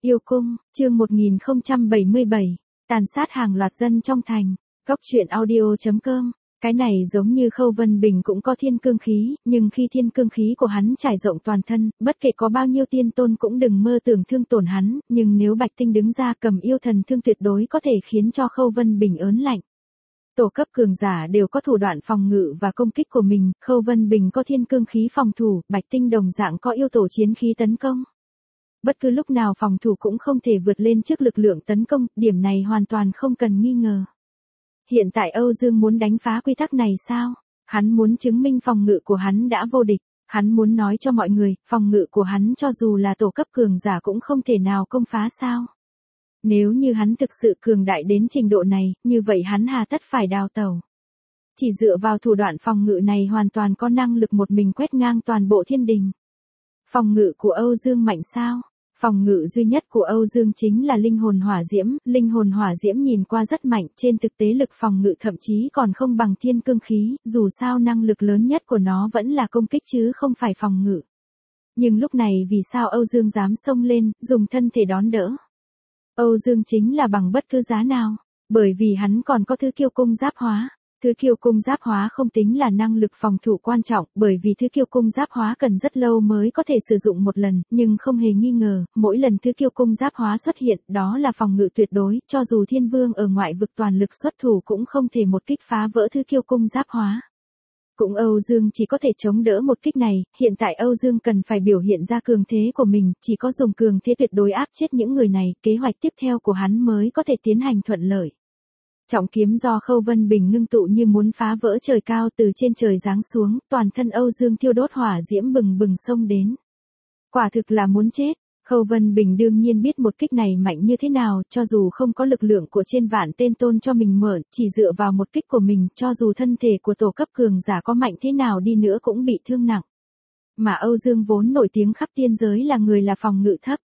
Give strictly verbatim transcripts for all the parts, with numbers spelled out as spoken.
Yêu cung, chương một nghìn không trăm bảy mươi bảy, tàn sát hàng loạt dân trong thành. Góc truyện audio chấm com. Cái này giống như Khâu Vân Bình cũng có thiên cương khí, nhưng khi thiên cương khí của hắn trải rộng toàn thân, bất kể có bao nhiêu tiên tôn cũng đừng mơ tưởng thương tổn hắn, nhưng nếu Bạch Tinh đứng ra cầm yêu thần thương tuyệt đối có thể khiến cho Khâu Vân Bình ớn lạnh. Tổ cấp cường giả đều có thủ đoạn phòng ngự và công kích của mình, Khâu Vân Bình có thiên cương khí phòng thủ, Bạch Tinh đồng dạng có yêu tổ chiến khí tấn công. Bất cứ lúc nào phòng thủ cũng không thể vượt lên trước lực lượng tấn công, điểm này hoàn toàn không cần nghi ngờ. Hiện tại Âu Dương muốn đánh phá quy tắc này sao? Hắn muốn chứng minh phòng ngự của hắn đã vô địch, hắn muốn nói cho mọi người, phòng ngự của hắn cho dù là tổ cấp cường giả cũng không thể nào công phá sao? Nếu như hắn thực sự cường đại đến trình độ này, như vậy hắn hà tất phải đào tẩu. Chỉ dựa vào thủ đoạn phòng ngự này hoàn toàn có năng lực một mình quét ngang toàn bộ thiên đình. Phòng ngự của Âu Dương mạnh sao? Phòng ngự duy nhất của Âu Dương chính là linh hồn hỏa diễm, linh hồn hỏa diễm nhìn qua rất mạnh, trên thực tế lực phòng ngự thậm chí còn không bằng thiên cương khí, dù sao năng lực lớn nhất của nó vẫn là công kích chứ không phải phòng ngự. Nhưng lúc này vì sao Âu Dương dám xông lên, dùng thân thể đón đỡ? Âu Dương chính là bằng bất cứ giá nào, bởi vì hắn còn có thứ kiêu cung giáp hóa. Thứ kiêu cung giáp hóa không tính là năng lực phòng thủ quan trọng, bởi vì thứ kiêu cung giáp hóa cần rất lâu mới có thể sử dụng một lần, nhưng không hề nghi ngờ, mỗi lần thứ kiêu cung giáp hóa xuất hiện, đó là phòng ngự tuyệt đối, cho dù thiên vương ở ngoại vực toàn lực xuất thủ cũng không thể một kích phá vỡ thứ kiêu cung giáp hóa. Cũng Âu Dương chỉ có thể chống đỡ một kích này, hiện tại Âu Dương cần phải biểu hiện ra cường thế của mình, chỉ có dùng cường thế tuyệt đối áp chết những người này, kế hoạch tiếp theo của hắn mới có thể tiến hành thuận lợi. Trọng kiếm do Khâu Vân Bình ngưng tụ như muốn phá vỡ trời cao từ trên trời giáng xuống, toàn thân Âu Dương thiêu đốt hỏa diễm bừng bừng xông đến. Quả thực là muốn chết, Khâu Vân Bình đương nhiên biết một kích này mạnh như thế nào, cho dù không có lực lượng của trên vạn tên tôn cho mình mượn, chỉ dựa vào một kích của mình, cho dù thân thể của tổ cấp cường giả có mạnh thế nào đi nữa cũng bị thương nặng. Mà Âu Dương vốn nổi tiếng khắp tiên giới là người là phòng ngự thấp.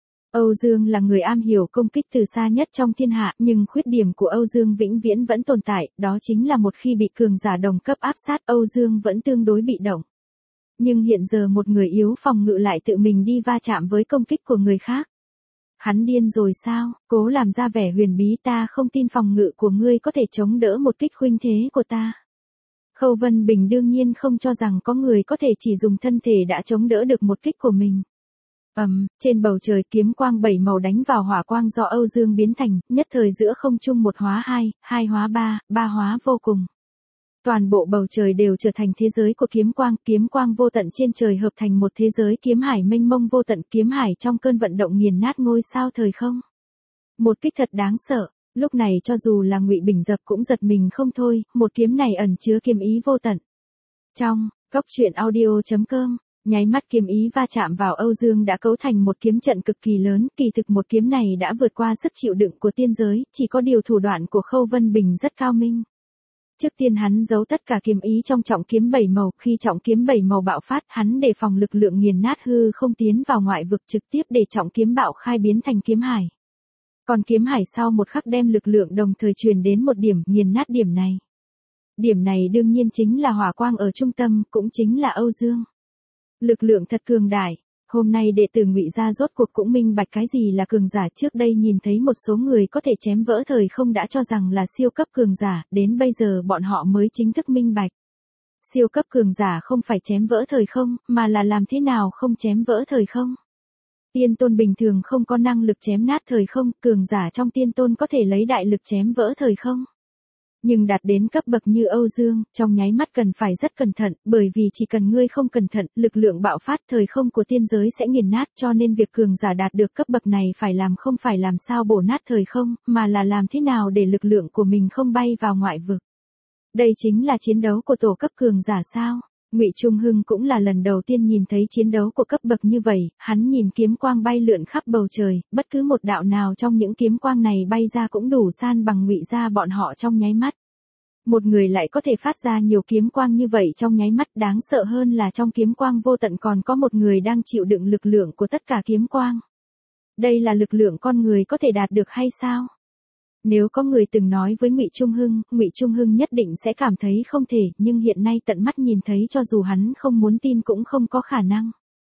Âu Dương là người am hiểu công kích từ xa nhất trong thiên hạ, nhưng khuyết điểm của Âu Dương vĩnh viễn vẫn tồn tại, đó chính là một khi bị cường giả đồng cấp áp sát, Âu Dương vẫn tương đối bị động. Nhưng hiện giờ một người yếu phòng ngự lại tự mình đi va chạm với công kích của người khác. Hắn điên rồi sao? Cố làm ra vẻ huyền bí, ta không tin phòng ngự của ngươi có thể chống đỡ một kích khuynh thế của ta. Khâu Vân Bình đương nhiên không cho rằng có người có thể chỉ dùng thân thể đã chống đỡ được một kích của mình. Ầm, um, trên bầu trời kiếm quang bảy màu đánh vào hỏa quang do Âu Dương biến thành, nhất thời giữa không trung một hóa hai, hai hóa ba, ba hóa vô cùng. Toàn bộ bầu trời đều trở thành thế giới của kiếm quang, kiếm quang vô tận trên trời hợp thành một thế giới kiếm hải mênh mông vô tận, kiếm hải trong cơn vận động nghiền nát ngôi sao thời không. Một kích thật đáng sợ, lúc này cho dù là Ngụy Bình Dập cũng giật mình không thôi, một kiếm này ẩn chứa kiếm ý vô tận. Trong góc truyện audio chấm com, nháy mắt kiếm ý va chạm vào Âu Dương đã cấu thành một kiếm trận cực kỳ lớn, kỳ thực một kiếm này đã vượt qua sức chịu đựng của tiên giới, chỉ có điều thủ đoạn của Khâu Vân Bình rất cao minh. Trước tiên hắn giấu tất cả kiếm ý trong trọng kiếm bảy màu, khi trọng kiếm bảy màu bạo phát, hắn đề phòng lực lượng nghiền nát hư không tiến vào ngoại vực, trực tiếp để trọng kiếm bạo khai biến thành kiếm hải. Còn kiếm hải sau một khắc đem lực lượng đồng thời truyền đến một điểm, nghiền nát điểm này. Điểm này đương nhiên chính là hỏa quang ở trung tâm, cũng chính là Âu Dương. Lực lượng thật cường đại, hôm nay đệ tử Ngụy gia rốt cuộc cũng minh bạch cái gì là cường giả, trước đây nhìn thấy một số người có thể chém vỡ thời không đã cho rằng là siêu cấp cường giả, đến bây giờ bọn họ mới chính thức minh bạch. Siêu cấp cường giả không phải chém vỡ thời không, mà là làm thế nào không chém vỡ thời không. Tiên tôn bình thường không có năng lực chém nát thời không, cường giả trong tiên tôn có thể lấy đại lực chém vỡ thời không. Nhưng đạt đến cấp bậc như Âu Dương, trong nháy mắt cần phải rất cẩn thận, bởi vì chỉ cần ngươi không cẩn thận, lực lượng bạo phát thời không của tiên giới sẽ nghiền nát, cho nên việc cường giả đạt được cấp bậc này phải làm không phải làm sao bổ nát thời không, mà là làm thế nào để lực lượng của mình không bay vào ngoại vực. Đây chính là chiến đấu của tổ cấp cường giả sao? Ngụy Trung Hưng cũng là lần đầu tiên nhìn thấy chiến đấu của cấp bậc như vậy, hắn nhìn kiếm quang bay lượn khắp bầu trời, bất cứ một đạo nào trong những kiếm quang này bay ra cũng đủ san bằng Ngụy gia bọn họ trong nháy mắt. Một người lại có thể phát ra nhiều kiếm quang như vậy trong nháy mắt, đáng sợ hơn là trong kiếm quang vô tận còn có một người đang chịu đựng lực lượng của tất cả kiếm quang. Đây là lực lượng con người có thể đạt được hay sao? Nếu có người từng nói với Ngụy Trung Hưng, Ngụy Trung Hưng nhất định sẽ cảm thấy không thể, nhưng hiện nay tận mắt nhìn thấy cho dù hắn không muốn tin cũng không có khả năng.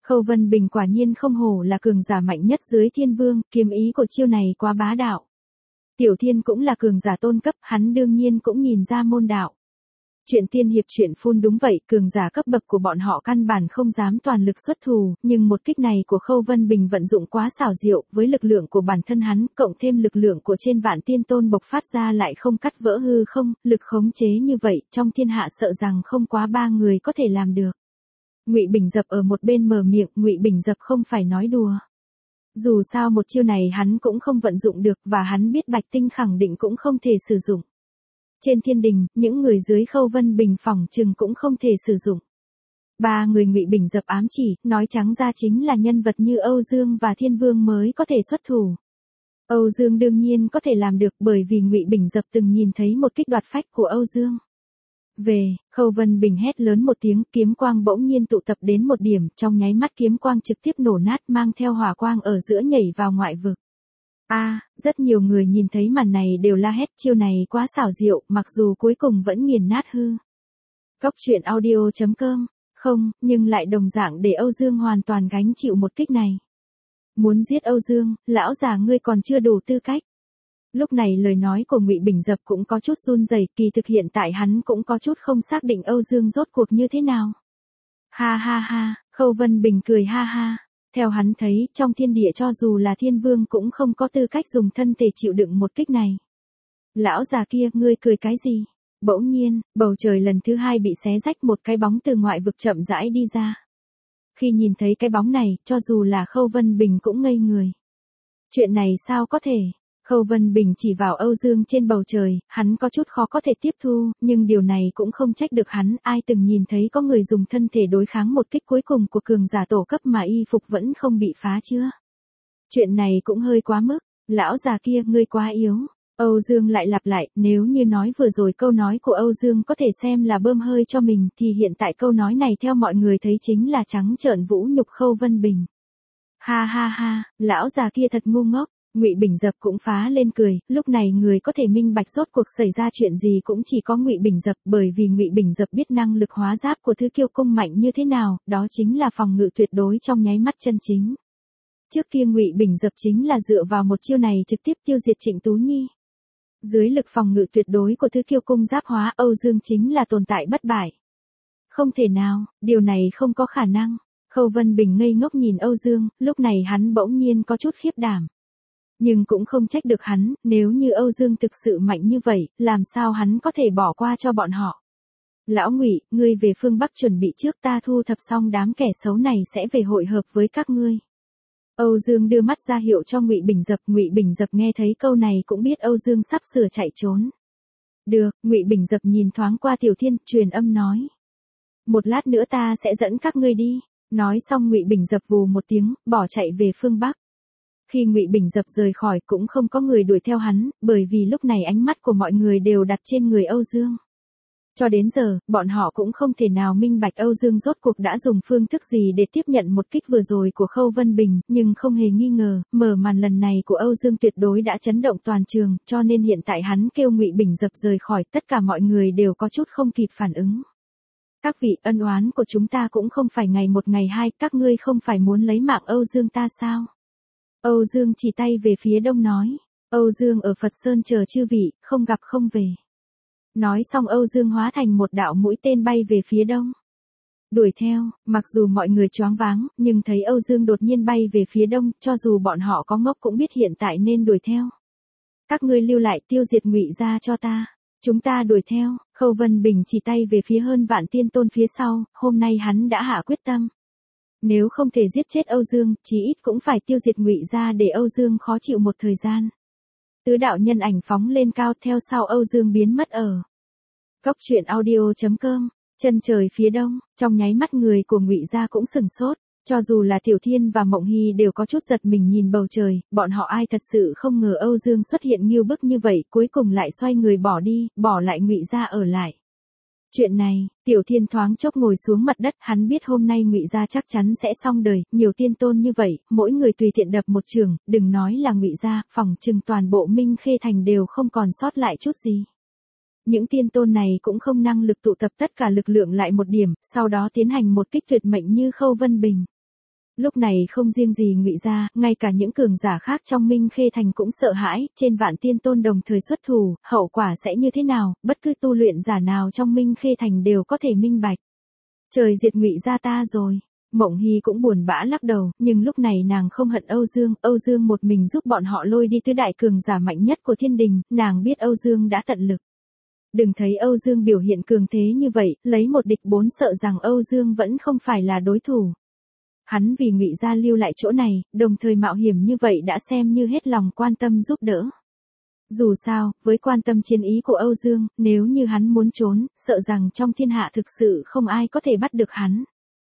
Khâu Vân Bình quả nhiên không hổ là cường giả mạnh nhất dưới thiên vương, kiếm ý của chiêu này quá bá đạo. Tiểu Thiên cũng là cường giả tôn cấp, hắn đương nhiên cũng nhìn ra môn đạo. Chuyện tiên hiệp chuyện phun đúng vậy, cường giả cấp bậc của bọn họ căn bản không dám toàn lực xuất thủ, nhưng một kích này của Khâu Vân Bình vận dụng quá xảo diệu, với lực lượng của bản thân hắn, cộng thêm lực lượng của trên vạn tiên tôn bộc phát ra lại không cắt vỡ hư không, lực khống chế như vậy, trong thiên hạ sợ rằng không quá ba người có thể làm được. Ngụy Bình Dập ở một bên mở miệng, Ngụy Bình Dập không phải nói đùa. Dù sao một chiêu này hắn cũng không vận dụng được và hắn biết Bạch Tinh khẳng định cũng không thể sử dụng. Trên thiên đình, những người dưới Khâu Vân Bình phỏng chừng cũng không thể sử dụng. Ba người Ngụy Bình Dập ám chỉ, nói trắng ra chính là nhân vật như Âu Dương và Thiên Vương mới có thể xuất thủ. Âu Dương đương nhiên có thể làm được bởi vì Ngụy Bình Dập từng nhìn thấy một kích đoạt phách của Âu Dương. Về, Khâu Vân Bình hét lớn một tiếng, kiếm quang bỗng nhiên tụ tập đến một điểm, trong nháy mắt kiếm quang trực tiếp nổ nát mang theo hỏa quang ở giữa nhảy vào ngoại vực. A, à, rất nhiều người nhìn thấy màn này đều la hét, chiêu này quá xảo diệu, mặc dù cuối cùng vẫn nghiền nát hư. Cốc truyện audio chấm com, không, nhưng lại đồng dạng để Âu Dương hoàn toàn gánh chịu một kích này. Muốn giết Âu Dương, lão già ngươi còn chưa đủ tư cách. Lúc này lời nói của Ngụy Bình Dập cũng có chút run rẩy, kỳ thực hiện tại hắn cũng có chút không xác định Âu Dương rốt cuộc như thế nào. Ha ha ha, Khâu Vân Bình cười ha ha. Theo hắn thấy, trong thiên địa cho dù là thiên vương cũng không có tư cách dùng thân thể chịu đựng một kích này. Lão già kia, ngươi cười cái gì? Bỗng nhiên, bầu trời lần thứ hai bị xé rách, một cái bóng từ ngoại vực chậm rãi đi ra. Khi nhìn thấy cái bóng này, cho dù là Khâu Vân Bình cũng ngây người. Chuyện này sao có thể? Khâu Vân Bình chỉ vào Âu Dương trên bầu trời, hắn có chút khó có thể tiếp thu, nhưng điều này cũng không trách được hắn, ai từng nhìn thấy có người dùng thân thể đối kháng một kích cuối cùng của cường giả tổ cấp mà y phục vẫn không bị phá chưa? Chuyện này cũng hơi quá mức, lão già kia, ngươi quá yếu. Âu Dương lại lặp lại, nếu như nói vừa rồi câu nói của Âu Dương có thể xem là bơm hơi cho mình, thì hiện tại câu nói này theo mọi người thấy chính là trắng trợn vũ nhục Khâu Vân Bình. Ha ha ha, lão già kia thật ngu ngốc. Ngụy Bình Dập cũng phá lên cười, lúc này người có thể minh bạch rốt cuộc xảy ra chuyện gì cũng chỉ có Ngụy Bình Dập, bởi vì Ngụy Bình Dập biết năng lực hóa giáp của Thứ Kiêu Cung mạnh như thế nào, đó chính là phòng ngự tuyệt đối trong nháy mắt chân chính. Trước kia Ngụy Bình Dập chính là dựa vào một chiêu này trực tiếp tiêu diệt Trịnh Tú Nhi. Dưới lực phòng ngự tuyệt đối của Thứ Kiêu Cung giáp hóa, Âu Dương chính là tồn tại bất bại. Không thể nào, điều này không có khả năng. Khâu Vân Bình ngây ngốc nhìn Âu Dương, lúc này hắn bỗng nhiên có chút khiếp đảm. Nhưng cũng không trách được hắn, nếu như Âu Dương thực sự mạnh như vậy, làm sao hắn có thể bỏ qua cho bọn họ. Lão Ngụy, ngươi về phương Bắc chuẩn bị trước, ta thu thập xong đám kẻ xấu này sẽ về hội hợp với các ngươi. Âu Dương đưa mắt ra hiệu cho Ngụy Bình Dập, Ngụy Bình Dập nghe thấy câu này cũng biết Âu Dương sắp sửa chạy trốn. Được, Ngụy Bình Dập nhìn thoáng qua Tiểu Thiên, truyền âm nói. Một lát nữa ta sẽ dẫn các ngươi đi. Nói xong Ngụy Bình Dập vù một tiếng, bỏ chạy về phương Bắc. Khi Ngụy Bình Dập rời khỏi cũng không có người đuổi theo hắn, bởi vì lúc này ánh mắt của mọi người đều đặt trên người Âu Dương. Cho đến giờ, bọn họ cũng không thể nào minh bạch Âu Dương rốt cuộc đã dùng phương thức gì để tiếp nhận một kích vừa rồi của Khâu Vân Bình, nhưng không hề nghi ngờ, mở màn lần này của Âu Dương tuyệt đối đã chấn động toàn trường, cho nên hiện tại hắn kêu Ngụy Bình Dập rời khỏi, tất cả mọi người đều có chút không kịp phản ứng. Các vị, ân oán của chúng ta cũng không phải ngày một ngày hai, các ngươi không phải muốn lấy mạng Âu Dương ta sao? Âu Dương chỉ tay về phía đông nói. Âu Dương ở Phật Sơn chờ chư vị, không gặp không về. Nói xong Âu Dương hóa thành một đạo mũi tên bay về phía đông. Đuổi theo, mặc dù mọi người choáng váng, nhưng thấy Âu Dương đột nhiên bay về phía đông, cho dù bọn họ có ngốc cũng biết hiện tại nên đuổi theo. Các ngươi lưu lại tiêu diệt Ngụy gia cho ta. Chúng ta đuổi theo, Khâu Vân Bình chỉ tay về phía hơn vạn tiên tôn phía sau, hôm nay hắn đã hạ quyết tâm. Nếu không thể giết chết Âu Dương, chí ít cũng phải tiêu diệt Ngụy gia để Âu Dương khó chịu một thời gian. Tứ đạo nhân ảnh phóng lên cao, theo sau Âu Dương biến mất ở. Cốc truyện audio chấm com, chân trời phía đông, trong nháy mắt người của Ngụy gia cũng sừng sốt. Cho dù là Tiểu Thiên và Mộng Hy đều có chút giật mình nhìn bầu trời, bọn họ ai thật sự không ngờ Âu Dương xuất hiện nghiêu bức như vậy, cuối cùng lại xoay người bỏ đi, bỏ lại Ngụy gia ở lại. Chuyện này, Tiểu Thiên thoáng chốc ngồi xuống mặt đất, hắn biết hôm nay Ngụy gia chắc chắn sẽ xong đời, nhiều tiên tôn như vậy, mỗi người tùy tiện đập một trường, đừng nói là Ngụy gia, phòng trừng toàn bộ Minh Khê thành đều không còn sót lại chút gì. Những tiên tôn này cũng không năng lực tụ tập tất cả lực lượng lại một điểm, sau đó tiến hành một kích tuyệt mệnh như Khâu Vân Bình. Lúc này không riêng gì Ngụy gia, ngay cả những cường giả khác trong Minh Khê thành cũng sợ hãi, trên vạn tiên tôn đồng thời xuất thủ, hậu quả sẽ như thế nào, bất cứ tu luyện giả nào trong Minh Khê thành đều có thể minh bạch. Trời diệt Ngụy gia ta rồi. Mộng Hy cũng buồn bã lắc đầu, nhưng lúc này nàng không hận Âu Dương, Âu Dương một mình giúp bọn họ lôi đi tứ đại cường giả mạnh nhất của thiên đình, nàng biết Âu Dương đã tận lực. Đừng thấy Âu Dương biểu hiện cường thế như vậy, lấy một địch bốn sợ rằng Âu Dương vẫn không phải là đối thủ. Hắn vì Ngụy gia lưu lại chỗ này, đồng thời mạo hiểm như vậy đã xem như hết lòng quan tâm giúp đỡ. Dù sao, với quan tâm chiến ý của Âu Dương, nếu như hắn muốn trốn, sợ rằng trong thiên hạ thực sự không ai có thể bắt được hắn.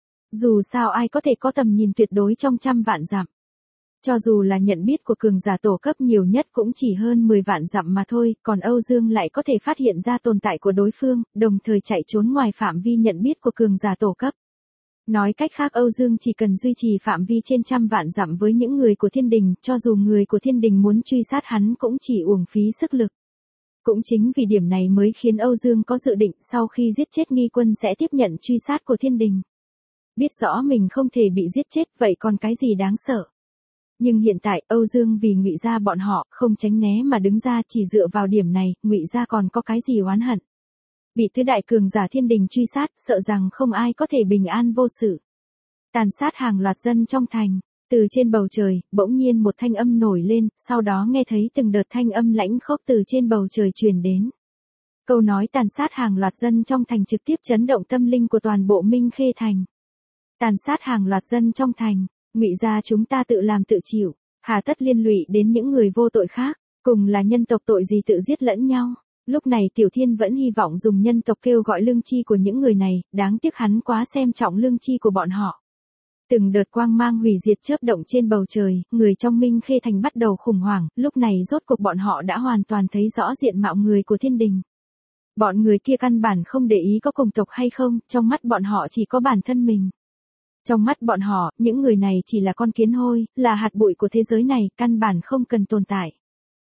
Dù sao ai có thể có tầm nhìn tuyệt đối trong trăm vạn dặm. Cho dù là nhận biết của cường giả tổ cấp nhiều nhất cũng chỉ hơn mười vạn dặm mà thôi, còn Âu Dương lại có thể phát hiện ra tồn tại của đối phương, đồng thời chạy trốn ngoài phạm vi nhận biết của cường giả tổ cấp. Nói cách khác Âu Dương chỉ cần duy trì phạm vi trên trăm vạn dặm với những người của thiên đình, cho dù người của thiên đình muốn truy sát hắn cũng chỉ uổng phí sức lực. Cũng chính vì điểm này mới khiến Âu Dương có dự định sau khi giết chết Nghi Quân sẽ tiếp nhận truy sát của thiên đình. Biết rõ mình không thể bị giết chết vậy còn cái gì đáng sợ. Nhưng hiện tại Âu Dương vì Ngụy gia bọn họ không tránh né mà đứng ra, chỉ dựa vào điểm này, Ngụy gia còn có cái gì oán hận. Bị tứ đại cường giả thiên đình truy sát, sợ rằng không ai có thể bình an vô sự. Tàn sát hàng loạt dân trong thành, từ trên bầu trời, bỗng nhiên một thanh âm nổi lên, sau đó nghe thấy từng đợt thanh âm lãnh khốc từ trên bầu trời truyền đến. Câu nói tàn sát hàng loạt dân trong thành trực tiếp chấn động tâm linh của toàn bộ Minh Khê thành. Tàn sát hàng loạt dân trong thành, Ngụy gia chúng ta tự làm tự chịu, hà tất liên lụy đến những người vô tội khác, cùng là nhân tộc tội gì tự giết lẫn nhau. Lúc này Tiểu Thiên vẫn hy vọng dùng nhân tộc kêu gọi lương chi của những người này, đáng tiếc hắn quá xem trọng lương chi của bọn họ. Từng đợt quang mang hủy diệt chớp động trên bầu trời, người trong Minh Khê thành bắt đầu khủng hoảng, lúc này rốt cuộc bọn họ đã hoàn toàn thấy rõ diện mạo người của thiên đình. Bọn người kia căn bản không để ý có cùng tộc hay không, trong mắt bọn họ chỉ có bản thân mình. Trong mắt bọn họ, những người này chỉ là con kiến hôi, là hạt bụi của thế giới này, căn bản không cần tồn tại.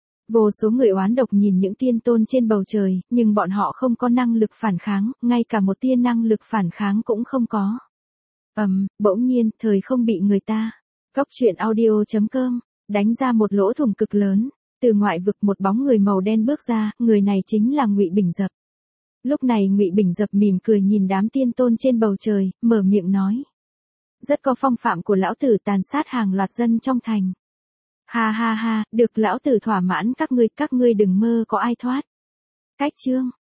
Vô số người oán độc nhìn những tiên tôn trên bầu trời, nhưng bọn họ không có năng lực phản kháng, ngay cả một tia năng lực phản kháng cũng không có. Ầm, um, bỗng nhiên, thời không bị người ta. Góc truyện audio chấm com, đánh ra một lỗ thủng cực lớn, từ ngoại vực một bóng người màu đen bước ra, người này chính là Ngụy Bình Dập. Lúc này Ngụy Bình Dập mỉm cười nhìn đám tiên tôn trên bầu trời, mở miệng nói. Rất có phong phạm của lão tử tàn sát hàng loạt dân trong thành. Ha ha ha, được lão tử thỏa mãn các ngươi, các ngươi đừng mơ có ai thoát. Cách chương.